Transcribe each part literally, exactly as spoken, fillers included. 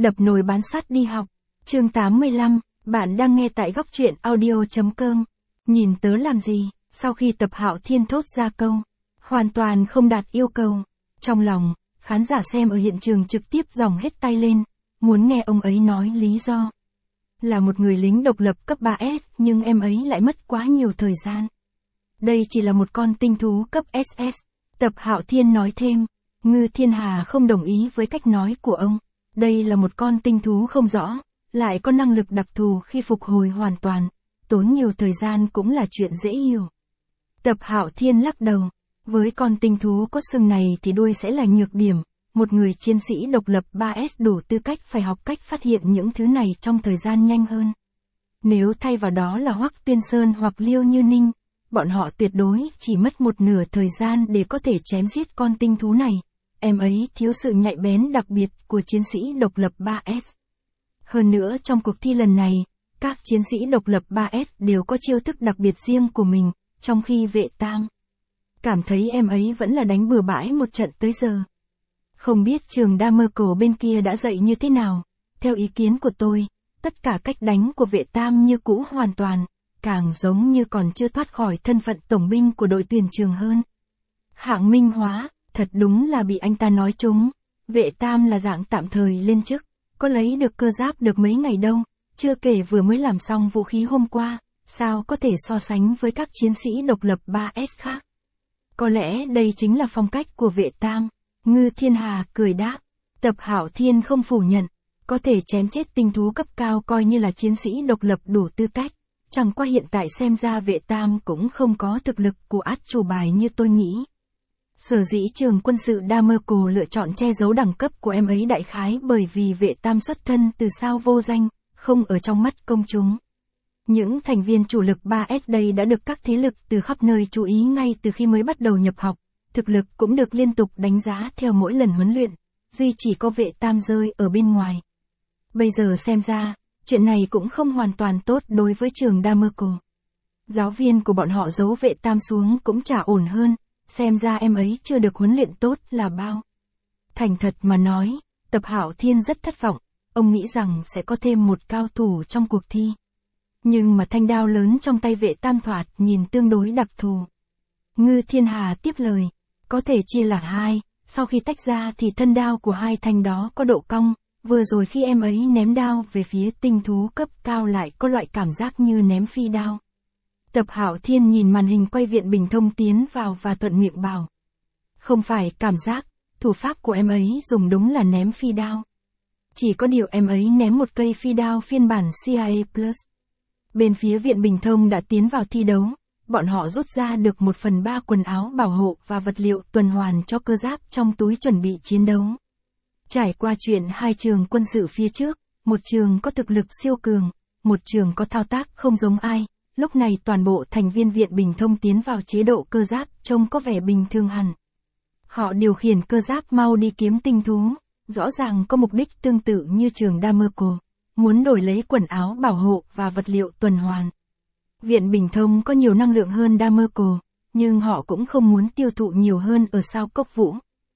Đập nồi bán sắt đi học. Chương tám mươi lăm, bạn đang nghe tại góc truyện audio.com. Nhìn tớ làm gì? Sau khi Tập Hạo Thiên thốt ra câu, hoàn toàn không đạt yêu cầu. Trong lòng, khán giả xem ở hiện trường trực tiếp giòng hết tay lên, muốn nghe ông ấy nói lý do. Là một người lính độc lập cấp ba S, nhưng em ấy lại mất quá nhiều thời gian. Đây chỉ là một con tinh thú cấp ét ét. Tập Hạo Thiên nói thêm, Ngư Thiên Hà không đồng ý với cách nói của ông. Đây là một con tinh thú không rõ, lại có năng lực đặc thù khi phục hồi hoàn toàn, tốn nhiều thời gian cũng là chuyện dễ hiểu. Tập Hạo Thiên lắc đầu, với con tinh thú có sừng này thì đuôi sẽ là nhược điểm, một người chiến sĩ độc lập ba S đủ tư cách phải học cách phát hiện những thứ này trong thời gian nhanh hơn. Nếu thay vào đó là Hoắc Tuyên Sơn hoặc Liêu Như Ninh, bọn họ tuyệt đối chỉ mất một nửa thời gian để có thể chém giết con tinh thú này. Em ấy thiếu sự nhạy bén đặc biệt của chiến sĩ độc lập ba S. Hơn nữa trong cuộc thi lần này, các chiến sĩ độc lập ba S đều có chiêu thức đặc biệt riêng của mình, trong khi Vệ Tam cảm thấy em ấy vẫn là đánh bừa bãi một trận tới giờ. Không biết trường Damerco bên kia đã dạy như thế nào, theo ý kiến của tôi, tất cả cách đánh của Vệ Tam như cũ hoàn toàn, càng giống như còn chưa thoát khỏi thân phận tổng binh của đội tuyển trường hơn. Hạng Minh Hóa, thật đúng là bị anh ta nói trúng, Vệ Tam là dạng tạm thời lên chức, có lấy được cơ giáp được mấy ngày đâu, chưa kể vừa mới làm xong vũ khí hôm qua, sao có thể so sánh với các chiến sĩ độc lập ba S khác. Có lẽ đây chính là phong cách của Vệ Tam. Ngư Thiên Hà cười đáp, Tập Hạo Thiên không phủ nhận, có thể chém chết tinh thú cấp cao coi như là chiến sĩ độc lập đủ tư cách, chẳng qua hiện tại xem ra Vệ Tam cũng không có thực lực của át chủ bài như tôi nghĩ. Sở dĩ trường quân sự Damerco lựa chọn che giấu đẳng cấp của em ấy đại khái bởi vì Vệ Tam xuất thân từ sao vô danh, không ở trong mắt công chúng. Những thành viên chủ lực ba S đây đã được các thế lực từ khắp nơi chú ý ngay từ khi mới bắt đầu nhập học, thực lực cũng được liên tục đánh giá theo mỗi lần huấn luyện, duy chỉ có Vệ Tam rơi ở bên ngoài. Bây giờ xem ra, chuyện này cũng không hoàn toàn tốt đối với trường Damerco. Giáo viên của bọn họ giấu Vệ Tam xuống cũng chả ổn hơn, xem ra em ấy chưa được huấn luyện tốt là bao. Thành thật mà nói, Tập Hạo Thiên rất thất vọng, ông nghĩ rằng sẽ có thêm một cao thủ trong cuộc thi. Nhưng mà thanh đao lớn trong tay Vệ Tam thoạt nhìn tương đối đặc thù. Ngư Thiên Hà tiếp lời, có thể chia là hai, sau khi tách ra thì thân đao của hai thanh đó có độ cong, vừa rồi khi em ấy ném đao về phía tinh thú cấp cao lại có loại cảm giác như ném phi đao. Tập Hạo Thiên nhìn màn hình quay Viện Bình Thông tiến vào và thuận miệng bảo. Không phải cảm giác, thủ pháp của em ấy dùng đúng là ném phi đao. Chỉ có điều em ấy ném một cây phi đao phiên bản C I A Plus. Bên phía Viện Bình Thông đã tiến vào thi đấu, bọn họ rút ra được một phần ba quần áo bảo hộ và vật liệu tuần hoàn cho cơ giáp trong túi chuẩn bị chiến đấu. Trải qua chuyện hai trường quân sự phía trước, một trường có thực lực siêu cường, một trường có thao tác không giống ai, lúc này toàn bộ thành viên Viện Bình Thông tiến vào chế độ cơ giáp trông có vẻ bình thường hẳn. Họ điều khiển cơ giáp mau đi kiếm tinh thú, rõ ràng có mục đích tương tự như trường Damerco, muốn đổi lấy quần áo bảo hộ và vật liệu tuần hoàn. Viện Bình Thông có nhiều năng lượng hơn Damerco, nhưng họ cũng không muốn tiêu thụ nhiều hơn ở sao Cốc Vũ.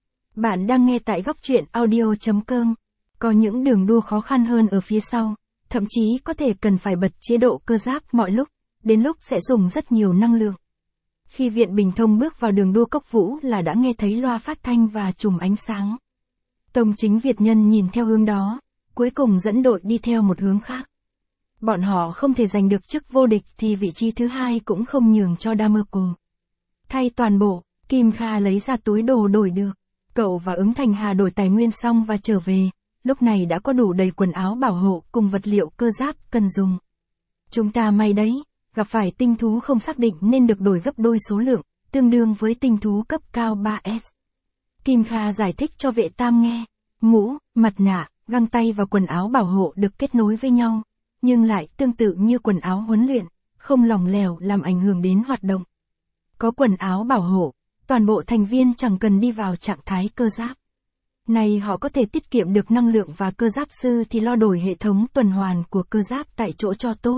Bạn đang nghe tại góc truyện audio.com. Có những đường đua khó khăn hơn ở phía sau, thậm chí có thể cần phải bật chế độ cơ giáp mọi lúc, đến lúc sẽ dùng rất nhiều năng lượng. Khi Viện Bình Thông bước vào đường đua Cốc Vũ là đã nghe thấy loa phát thanh và chùm ánh sáng. Tông Chính Việt Nhân nhìn theo hướng đó, cuối cùng dẫn đội đi theo một hướng khác. Bọn họ không thể giành được chức vô địch thì vị trí thứ hai cũng không nhường cho Damerco. Thay toàn bộ, Kim Kha lấy ra túi đồ đổi được. Cậu và Ứng Thành Hà đổi tài nguyên xong và trở về, lúc này đã có đủ đầy quần áo bảo hộ cùng vật liệu cơ giáp cần dùng. Chúng ta may đấy, gặp phải tinh thú không xác định nên được đổi gấp đôi số lượng, tương đương với tinh thú cấp cao ba S. Kim Kha giải thích cho Vệ Tam nghe, mũ, mặt nạ, găng tay và quần áo bảo hộ được kết nối với nhau, nhưng lại tương tự như quần áo huấn luyện, không lỏng lẻo làm ảnh hưởng đến hoạt động. Có quần áo bảo hộ, toàn bộ thành viên chẳng cần đi vào trạng thái cơ giáp. Này họ có thể tiết kiệm được năng lượng và cơ giáp sư thì lo đổi hệ thống tuần hoàn của cơ giáp tại chỗ cho tốt.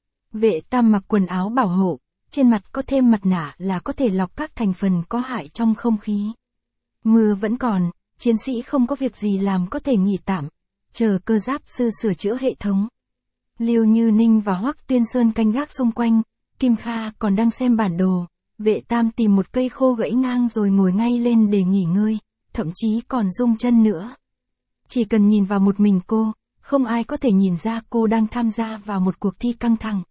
Vệ Tam mặc quần áo bảo hộ, trên mặt có thêm mặt nạ là có thể lọc các thành phần có hại trong không khí. Mưa vẫn còn, chiến sĩ không có việc gì làm có thể nghỉ tạm. chờ cơ giáp sư sửa chữa hệ thống. Liêu Như Ninh và Hoắc Tuyên Sơn canh gác xung quanh, Kim Kha còn đang xem bản đồ. Vệ Tam tìm một cây khô gãy ngang rồi ngồi ngay lên để nghỉ ngơi, thậm chí còn rung chân nữa. Chỉ cần nhìn vào một mình cô, không ai có thể nhìn ra cô đang tham gia vào một cuộc thi căng thẳng.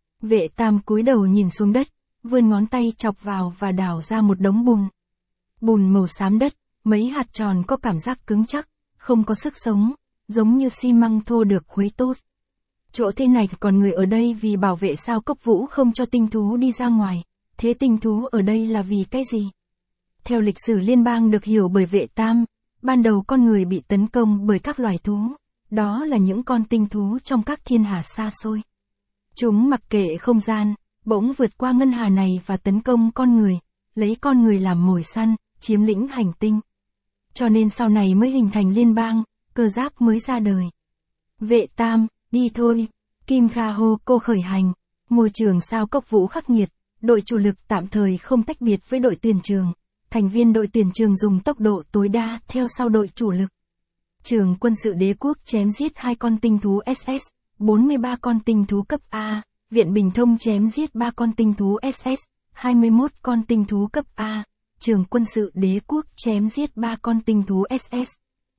Vệ Tam cúi đầu nhìn xuống đất, vươn ngón tay chọc vào và đào ra một đống bùn. Bùn màu xám đất, mấy hạt tròn có cảm giác cứng chắc, không có sức sống, giống như xi măng thô được khuấy tốt. Chỗ thế này còn người ở đây vì bảo vệ sao Cốc Vũ không cho tinh thú đi ra ngoài. Thế tinh thú ở đây là vì cái gì? Theo lịch sử liên bang được hiểu bởi Vệ Tam, ban đầu con người bị tấn công bởi các loài thú. Đó là những con tinh thú trong các thiên hà xa xôi. Chúng mặc kệ không gian, bỗng vượt qua ngân hà này và tấn công con người, lấy con người làm mồi săn, chiếm lĩnh hành tinh. Cho nên sau này mới hình thành liên bang, cơ giáp mới ra đời. Vệ Tam, đi thôi. Kim Kha hô cô khởi hành. Môi trường sao Cốc Vũ khắc nghiệt, đội chủ lực tạm thời không tách biệt với đội tuyển trường. Thành viên đội tuyển trường dùng tốc độ tối đa theo sau đội chủ lực. Trường quân sự đế quốc chém giết hai con tinh thú ét ét, bốn mươi ba con tinh thú cấp A, Viện Bình Thông chém giết ba con tinh thú ét ét, hai mươi mốt con tinh thú cấp A, trường quân sự đế quốc chém giết ba con tinh thú ét ét.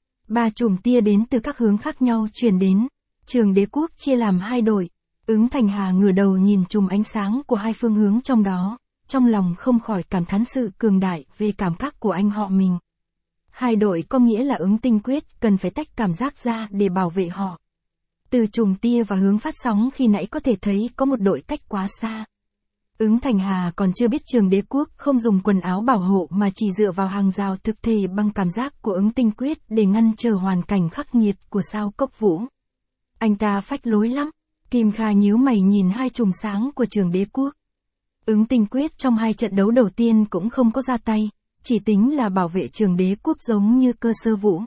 Ba chùm tia đến từ các hướng khác nhau truyền đến, trường đế quốc chia làm hai đội. Ứng Thành Hà ngửa đầu nhìn chùm ánh sáng của hai phương hướng trong đó, trong lòng không khỏi cảm thán sự cường đại về cảm giác của anh họ mình. Hai đội có nghĩa là Ứng Tinh Quyết cần phải tách cảm giác ra để bảo vệ họ. Từ chùm tia và hướng phát sóng khi nãy có thể thấy có một đội cách quá xa. Ứng Thành Hà còn chưa biết trường đế quốc không dùng quần áo bảo hộ mà chỉ dựa vào hàng rào thực thể bằng cảm giác của Ứng Tinh Quyết để ngăn trở hoàn cảnh khắc nghiệt của sao Cốc Vũ. Anh ta phách lối lắm. Kim Kha nhíu mày nhìn hai chùm sáng của trường đế quốc. Ứng Tinh Quyết trong hai trận đấu đầu tiên cũng không có ra tay, chỉ tính là bảo vệ trường đế quốc giống như Cơ Sơ Vũ.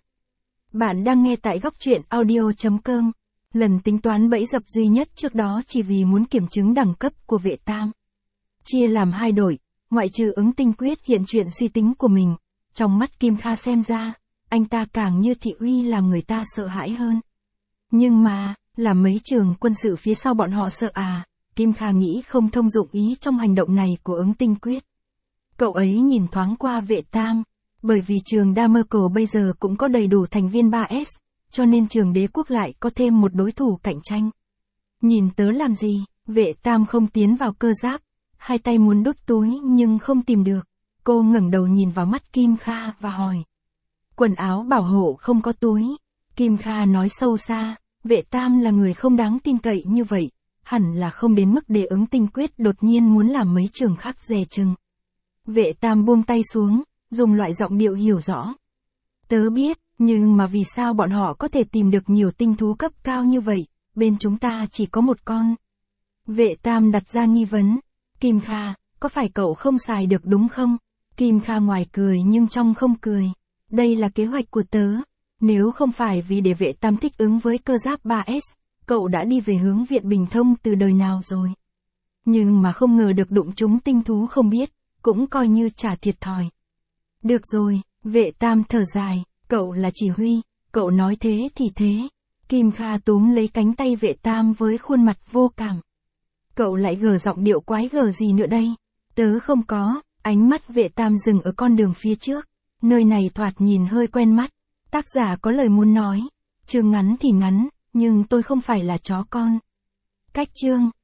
Bạn đang nghe tại góc truyện audio chấm com. Lần tính toán bẫy dập duy nhất trước đó chỉ vì muốn kiểm chứng đẳng cấp của Vệ Tam. Chia làm hai đội, ngoại trừ Ứng Tinh Quyết hiện chuyện suy tính của mình, trong mắt Kim Kha xem ra, anh ta càng như thị uy làm người ta sợ hãi hơn. Nhưng mà, là mấy trường quân sự phía sau bọn họ sợ à, Kim Kha nghĩ không thông dụng ý trong hành động này của Ứng Tinh Quyết. Cậu ấy nhìn thoáng qua Vệ Tam, bởi vì trường Damerco bây giờ cũng có đầy đủ thành viên ba S, cho nên trường đế quốc lại có thêm một đối thủ cạnh tranh. Nhìn tớ làm gì, Vệ Tam không tiến vào cơ giáp, hai tay muốn đút túi nhưng không tìm được. Cô ngẩng đầu nhìn vào mắt Kim Kha và hỏi. Quần áo bảo hộ không có túi. Kim Kha nói sâu xa, Vệ Tam là người không đáng tin cậy như vậy, hẳn là không đến mức để Ứng Tinh Quyết đột nhiên muốn làm mấy trường khác dè chừng. Vệ Tam buông tay xuống, dùng loại giọng điệu hiểu rõ. Tớ biết, nhưng mà vì sao bọn họ có thể tìm được nhiều tinh thú cấp cao như vậy, bên chúng ta chỉ có một con. Vệ Tam đặt ra nghi vấn. Kim Kha, có phải cậu không xài được đúng không? Kim Kha ngoài cười nhưng trong không cười. Đây là kế hoạch của tớ. Nếu không phải vì để Vệ Tam thích ứng với cơ giáp ba S, cậu đã đi về hướng Viện Bình Thông từ đời nào rồi. Nhưng mà không ngờ được đụng trúng tinh thú không biết, cũng coi như trả thiệt thòi. Được rồi, Vệ Tam thở dài, cậu là chỉ huy, cậu nói thế thì thế. Kim Kha túm lấy cánh tay Vệ Tam với khuôn mặt vô cảm. Cậu lại gờ giọng điệu quái gở gì nữa đây? Tớ không có, ánh mắt Vệ Tam dừng ở con đường phía trước. Nơi này thoạt nhìn hơi quen mắt. Tác giả có lời muốn nói. Chương ngắn thì ngắn, nhưng tôi không phải là chó con. Cách chương.